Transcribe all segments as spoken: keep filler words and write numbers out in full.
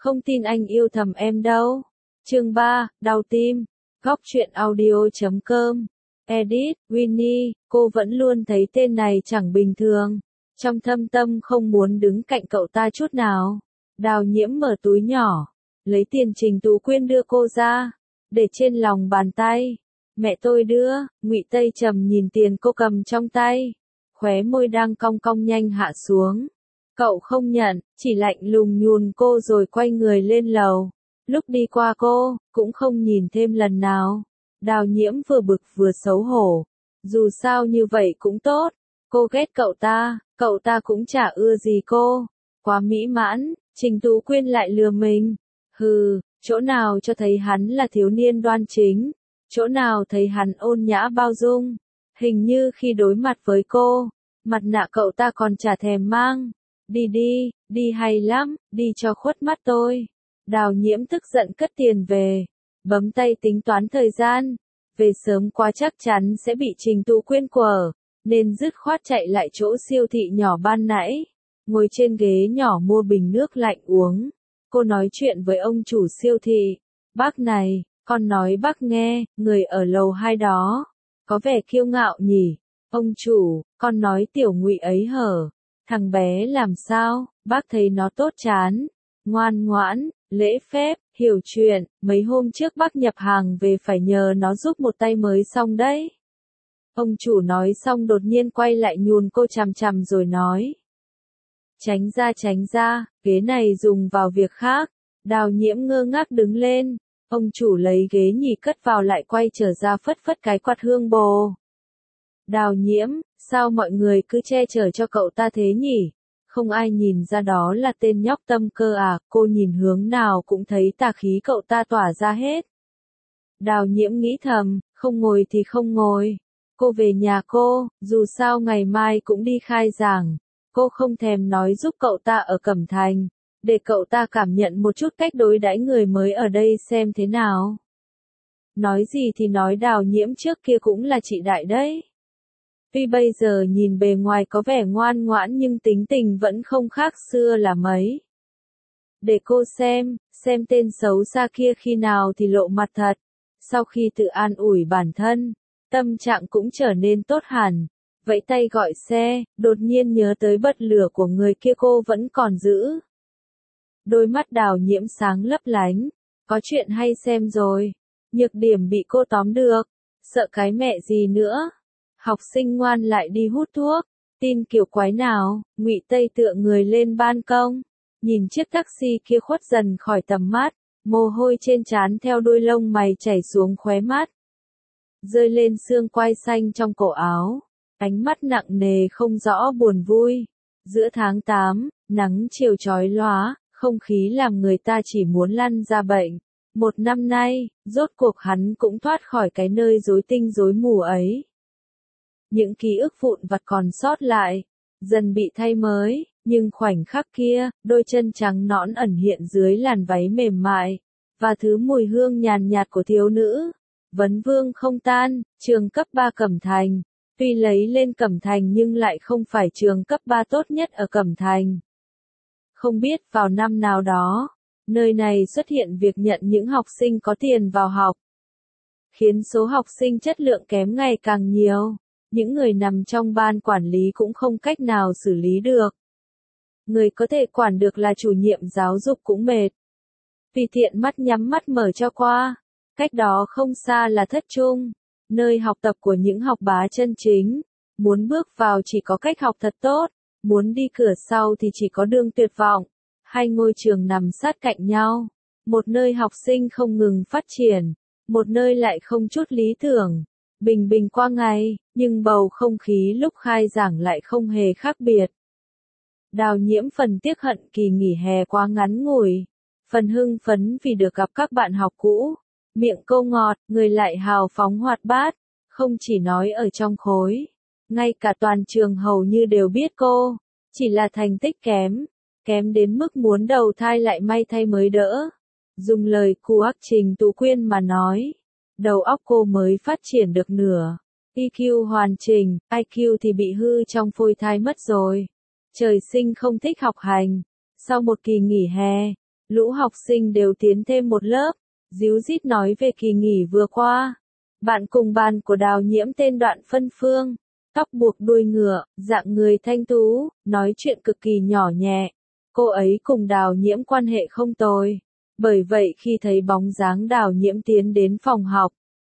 Không tin anh yêu thầm em đâu. Chương ba, đau tim. Góc truyện audio chấm com. Edit, Winnie, cô vẫn luôn thấy tên này chẳng bình thường. Trong thâm tâm không muốn đứng cạnh cậu ta chút nào. Đào Nhiễm mở túi nhỏ, lấy tiền Trình Tú Quyên đưa cô ra, để trên lòng bàn tay. Mẹ tôi đưa. Ngụy Tây Trầm nhìn tiền cô cầm trong tay, khóe môi đang cong cong nhanh hạ xuống. Cậu không nhận, chỉ lạnh lùng nhùn cô rồi quay người lên lầu. Lúc đi qua cô, cũng không nhìn thêm lần nào. Đào Nhiễm vừa bực vừa xấu hổ. Dù sao như vậy cũng tốt. Cô ghét cậu ta, cậu ta cũng chả ưa gì cô. Quá mỹ mãn, Trình Tú Quyên lại lừa mình. Hừ, chỗ nào cho thấy hắn là thiếu niên đoan chính. Chỗ nào thấy hắn ôn nhã bao dung. Hình như khi đối mặt với cô, mặt nạ cậu ta còn chả thèm mang. Đi đi, đi hay lắm, đi cho khuất mắt tôi. Đào Nhiễm tức giận cất tiền về, bấm tay tính toán thời gian. Về sớm quá chắc chắn sẽ bị Trình Tú Quyên quở, nên dứt khoát chạy lại chỗ siêu thị nhỏ ban nãy. Ngồi trên ghế nhỏ mua bình nước lạnh uống. Cô nói chuyện với ông chủ siêu thị. Bác này, con nói bác nghe, người ở lầu hai đó, có vẻ kiêu ngạo nhỉ. Ông chủ, con nói tiểu Ngụy ấy hở. Thằng bé làm sao, bác thấy nó tốt chán, ngoan ngoãn, lễ phép, hiểu chuyện, mấy hôm trước bác nhập hàng về phải nhờ nó giúp một tay mới xong đấy. Ông chủ nói xong đột nhiên quay lại nhùn cô chằm chằm rồi nói. Tránh ra tránh ra, ghế này dùng vào việc khác. Đào Nhiễm ngơ ngác đứng lên, ông chủ lấy ghế nhì cất vào lại quay trở ra phất phất cái quạt hương bồ. Đào Nhiễm, sao mọi người cứ che chở cho cậu ta thế nhỉ? Không ai nhìn ra đó là tên nhóc tâm cơ à, cô nhìn hướng nào cũng thấy tà khí cậu ta tỏa ra hết. Đào Nhiễm nghĩ thầm, không ngồi thì không ngồi. Cô về nhà cô, dù sao ngày mai cũng đi khai giảng. Cô không thèm nói giúp cậu ta ở Cẩm Thành, để cậu ta cảm nhận một chút cách đối đãi người mới ở đây xem thế nào. Nói gì thì nói Đào Nhiễm trước kia cũng là chị đại đấy. Tuy bây giờ nhìn bề ngoài có vẻ ngoan ngoãn nhưng tính tình vẫn không khác xưa là mấy. Để cô xem, xem tên xấu xa kia khi nào thì lộ mặt thật. Sau khi tự an ủi bản thân, tâm trạng cũng trở nên tốt hẳn. Vẫy tay gọi xe, đột nhiên nhớ tới bật lửa của người kia cô vẫn còn giữ. Đôi mắt Đào Nhiễm sáng lấp lánh. Có chuyện hay xem rồi. Nhược điểm bị cô tóm được. Sợ cái mẹ gì nữa. Học sinh ngoan lại đi hút thuốc. Tin kiểu quái nào. Ngụy Tây tựa người lên ban công, nhìn chiếc taxi kia khuất dần khỏi tầm mắt. Mồ hôi trên trán theo đôi lông mày chảy xuống khóe mắt, rơi lên xương quai xanh trong cổ áo. Ánh mắt nặng nề không rõ buồn vui. Giữa tháng tám, nắng chiều chói lóa, không khí làm người ta chỉ muốn lăn ra bệnh. Một năm nay, rốt cuộc hắn cũng thoát khỏi cái nơi rối tinh rối mù ấy. Những ký ức vụn vặt còn sót lại, dần bị thay mới, nhưng khoảnh khắc kia, đôi chân trắng nõn ẩn hiện dưới làn váy mềm mại, và thứ mùi hương nhàn nhạt của thiếu nữ. Vấn vương không tan, trường cấp ba Cẩm Thành. Tuy lấy lên Cẩm Thành nhưng lại không phải trường cấp ba tốt nhất ở Cẩm Thành. Không biết vào năm nào đó, nơi này xuất hiện việc nhận những học sinh có tiền vào học, khiến số học sinh chất lượng kém ngày càng nhiều. Những người nằm trong ban quản lý cũng không cách nào xử lý được. Người có thể quản được là chủ nhiệm giáo dục cũng mệt. Vì tiện mắt nhắm mắt mở cho qua. Cách đó không xa là thất trung, nơi học tập của những học bá chân chính. Muốn bước vào chỉ có cách học thật tốt, muốn đi cửa sau thì chỉ có đường tuyệt vọng. Hai ngôi trường nằm sát cạnh nhau, một nơi học sinh không ngừng phát triển, một nơi lại không chút lý tưởng. Bình bình qua ngày, nhưng bầu không khí lúc khai giảng lại không hề khác biệt. Đào Nhiễm phần tiếc hận kỳ nghỉ hè quá ngắn ngủi, phần hưng phấn vì được gặp các bạn học cũ. Miệng cô ngọt, người lại hào phóng hoạt bát, không chỉ nói ở trong khối, ngay cả toàn trường hầu như đều biết cô, chỉ là thành tích kém, kém đến mức muốn đầu thai lại may thay mới đỡ. Dùng lời cu ác Trình Tú Quyên mà nói, đầu óc cô mới phát triển được nửa, e quy hoàn chỉnh, i kiu thì bị hư trong phôi thai mất rồi. Trời sinh không thích học hành, sau một kỳ nghỉ hè, Lũ học sinh đều tiến thêm một lớp, díu dít nói về kỳ nghỉ vừa qua. Bạn cùng bàn của Đào Nhiễm tên Đoạn Phân Phương, tóc buộc đuôi ngựa, dạng người thanh tú, nói chuyện cực kỳ nhỏ nhẹ. Cô ấy cùng Đào Nhiễm quan hệ không tồi. Bởi vậy khi thấy bóng dáng Đào Nhiễm tiến đến phòng học,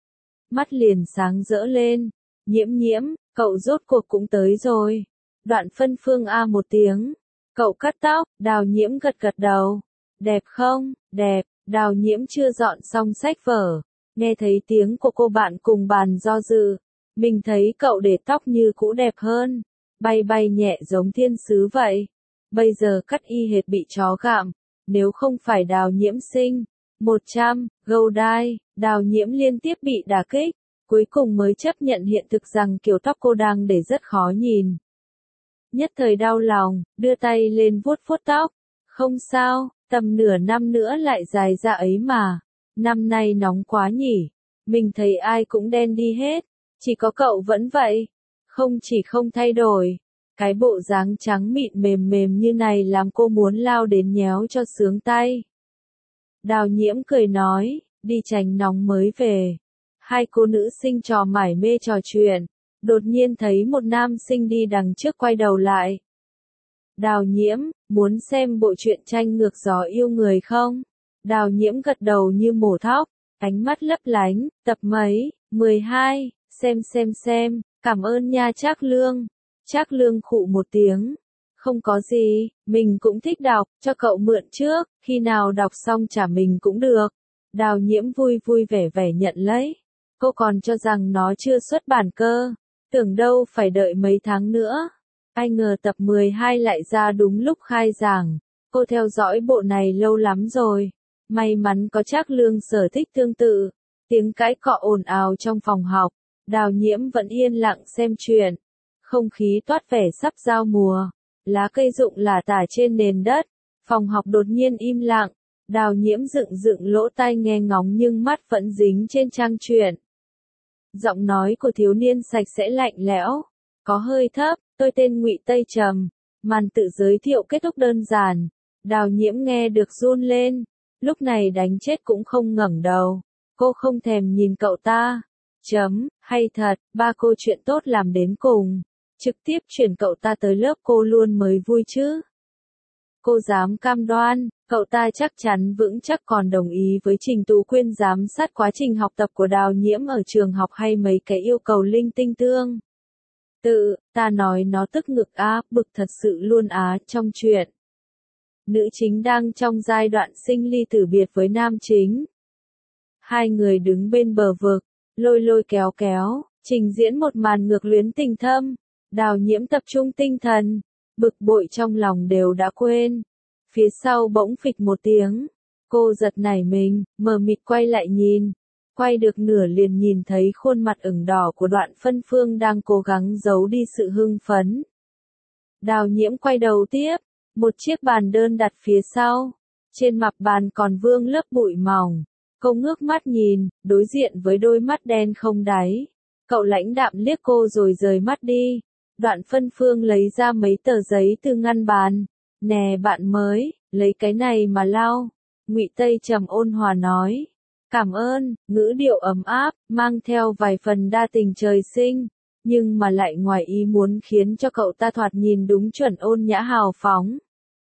mắt liền sáng rỡ lên. Nhiễm nhiễm, cậu rốt cuộc cũng tới rồi. Đoạn Phân Phương a một tiếng. Cậu cắt tóc, Đào Nhiễm gật gật đầu. Đẹp không? Đẹp. Đào Nhiễm chưa dọn xong sách vở. Nghe thấy tiếng của cô bạn cùng bàn do dự. Mình thấy cậu để tóc như cũ đẹp hơn. Bay bay nhẹ giống thiên sứ vậy. Bây giờ cắt y hệt bị chó gặm. Nếu không phải Đào Nhiễm sinh một trăm, gâu đai, Đào Nhiễm liên tiếp bị đả kích. Cuối cùng mới chấp nhận hiện thực rằng kiểu tóc cô đang để rất khó nhìn. Nhất thời đau lòng, đưa tay lên vuốt vuốt tóc. Không sao, tầm nửa năm nữa lại dài ra ấy mà. Năm nay nóng quá nhỉ. Mình thấy ai cũng đen đi hết. Chỉ có cậu vẫn vậy. Không chỉ không thay đổi. Cái bộ dáng trắng mịn mềm mềm như này làm cô muốn lao đến nhéo cho sướng tay. Đào Nhiễm cười nói, đi tránh nóng mới về. Hai cô nữ sinh trò mải mê trò chuyện. Đột nhiên thấy một nam sinh đi đằng trước quay đầu lại. Đào Nhiễm, muốn xem bộ truyện tranh ngược gió yêu người không? Đào Nhiễm gật đầu như mổ thóc, ánh mắt lấp lánh, tập mấy, mười hai, xem xem xem, cảm ơn nha Trác Lương. Trác Lương khụ một tiếng. Không có gì, mình cũng thích đọc, cho cậu mượn trước, khi nào đọc xong trả mình cũng được. Đào Nhiễm vui vui vẻ vẻ nhận lấy. Cô còn cho rằng nó chưa xuất bản cơ. Tưởng đâu phải đợi mấy tháng nữa. Ai ngờ tập mười hai lại ra đúng lúc khai giảng. Cô theo dõi bộ này lâu lắm rồi. May mắn có Trác Lương sở thích tương tự. Tiếng cãi cọ ồn ào trong phòng học. Đào Nhiễm vẫn yên lặng xem truyện. Không khí toát vẻ sắp giao mùa. Lá cây rụng lả tả trên nền đất. Phòng học đột nhiên im lặng. Đào Nhiễm dựng dựng lỗ tai nghe ngóng nhưng mắt vẫn dính trên trang truyện. Giọng nói của thiếu niên sạch sẽ lạnh lẽo, có hơi thấp, tôi tên Ngụy Tây Trầm. Màn tự giới thiệu kết thúc đơn giản. Đào Nhiễm nghe được run lên, lúc này đánh chết cũng không ngẩng đầu. Cô không thèm nhìn cậu ta. Chấm, hay thật, ba cô chuyện tốt làm đến cùng. Trực tiếp chuyển cậu ta tới lớp cô luôn mới vui chứ. Cô dám cam đoan, cậu ta chắc chắn vững chắc còn đồng ý với Trình Tú Quyên giám sát quá trình học tập của Đào Nhiễm ở trường học hay mấy cái yêu cầu linh tinh tương. Tự, ta nói nó tức ngực á, bực thật sự luôn á. Trong truyện, nữ chính đang trong giai đoạn sinh ly tử biệt với nam chính. Hai người đứng bên bờ vực, lôi lôi kéo kéo, trình diễn một màn ngược luyến tình thâm. Đào Nhiễm tập trung tinh thần, bực bội trong lòng đều đã quên. Phía sau bỗng phịch một tiếng. Cô giật nảy mình, mờ mịt quay lại nhìn. Quay được nửa liền nhìn thấy khuôn mặt ửng đỏ của Đoạn Phân Phương đang cố gắng giấu đi sự hưng phấn. Đào Nhiễm quay đầu tiếp. Một chiếc bàn đơn đặt phía sau. Trên mặt bàn còn vương lớp bụi mỏng. Cô ngước mắt nhìn, đối diện với đôi mắt đen không đáy. Cậu lãnh đạm liếc cô rồi rời mắt đi. Đoạn Phân Phương lấy ra mấy tờ giấy từ ngăn bàn. Nè bạn mới, lấy cái này mà lau. Ngụy Tây Trầm ôn hòa nói. Cảm ơn, ngữ điệu ấm áp, mang theo vài phần đa tình trời sinh. Nhưng mà lại ngoài ý muốn khiến cho cậu ta thoạt nhìn đúng chuẩn ôn nhã hào phóng.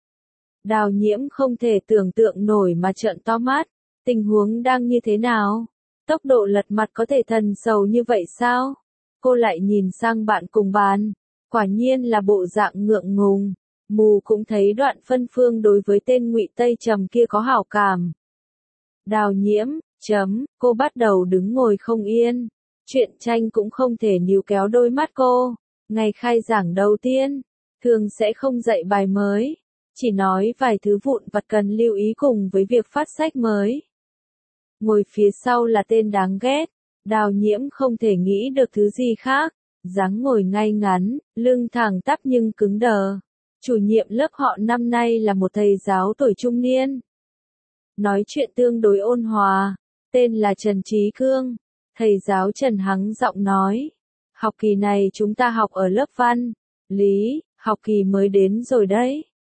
Đào Nhiễm không thể tưởng tượng nổi mà trợn to mắt. Tình huống đang như thế nào? Tốc độ lật mặt có thể thần sầu như vậy sao? Cô lại nhìn sang bạn cùng bàn. Quả nhiên là bộ dạng ngượng ngùng. Mù cũng thấy Đoạn Phân Phương đối với tên Ngụy Tây Trầm kia có hảo cảm. Đào Nhiễm, chấm, cô bắt đầu đứng ngồi không yên. Truyện tranh cũng không thể níu kéo đôi mắt cô. Ngày khai giảng đầu tiên, thường sẽ không dạy bài mới. Chỉ nói vài thứ vụn vặt cần lưu ý cùng với việc phát sách mới. Ngồi phía sau là tên đáng ghét. Đào Nhiễm không thể nghĩ được thứ gì khác. Dáng ngồi ngay ngắn, lưng thẳng tắp nhưng cứng đờ. Chủ nhiệm lớp họ năm nay là một thầy giáo tuổi trung niên. Nói chuyện tương đối ôn hòa. Tên là Trần Trí Cương. Thầy giáo Trần hắng giọng nói. Học kỳ này chúng ta học ở lớp văn. Lý, học kỳ mới đến rồi đấy.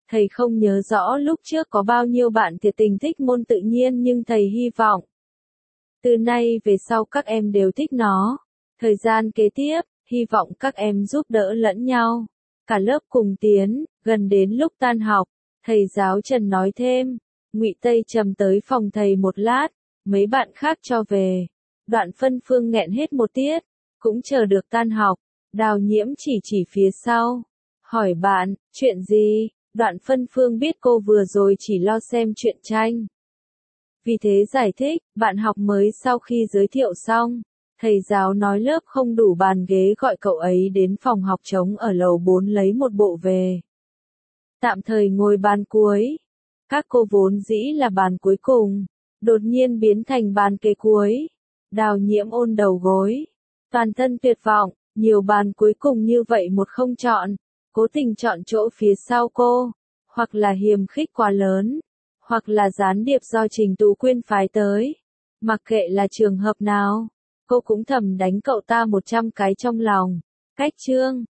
Thầy không nhớ rõ lúc trước có bao nhiêu bạn thiệt tình thích môn tự nhiên nhưng thầy hy vọng. Từ nay về sau các em đều thích nó. Thời gian kế tiếp, hy vọng các em giúp đỡ lẫn nhau. Cả lớp cùng tiến, gần đến lúc tan học, thầy giáo Trần nói thêm. Ngụy Tây Trầm tới phòng thầy một lát, mấy bạn khác cho về. Đoạn Phân Phương nghẹn hết một tiết, cũng chờ được tan học. Đào Nhiễm chỉ chỉ phía sau, hỏi bạn, chuyện gì? Đoạn Phân Phương biết cô vừa rồi chỉ lo xem truyện tranh. Vì thế giải thích, bạn học mới sau khi giới thiệu xong, thầy giáo nói lớp không đủ bàn ghế gọi cậu ấy đến phòng học trống ở lầu bốn lấy một bộ về. Tạm thời ngồi bàn cuối. Các cô vốn dĩ là bàn cuối cùng, đột nhiên biến thành bàn kế cuối. Đào Nhiễm ôn đầu gối, toàn thân tuyệt vọng, nhiều bàn cuối cùng như vậy một không chọn, cố tình chọn chỗ phía sau cô, hoặc là hiềm khích quá lớn, hoặc là gián điệp do Trình Tú Quyên phái tới. Mặc kệ là trường hợp nào, cô cũng thầm đánh cậu ta một trăm cái trong lòng. Cách chương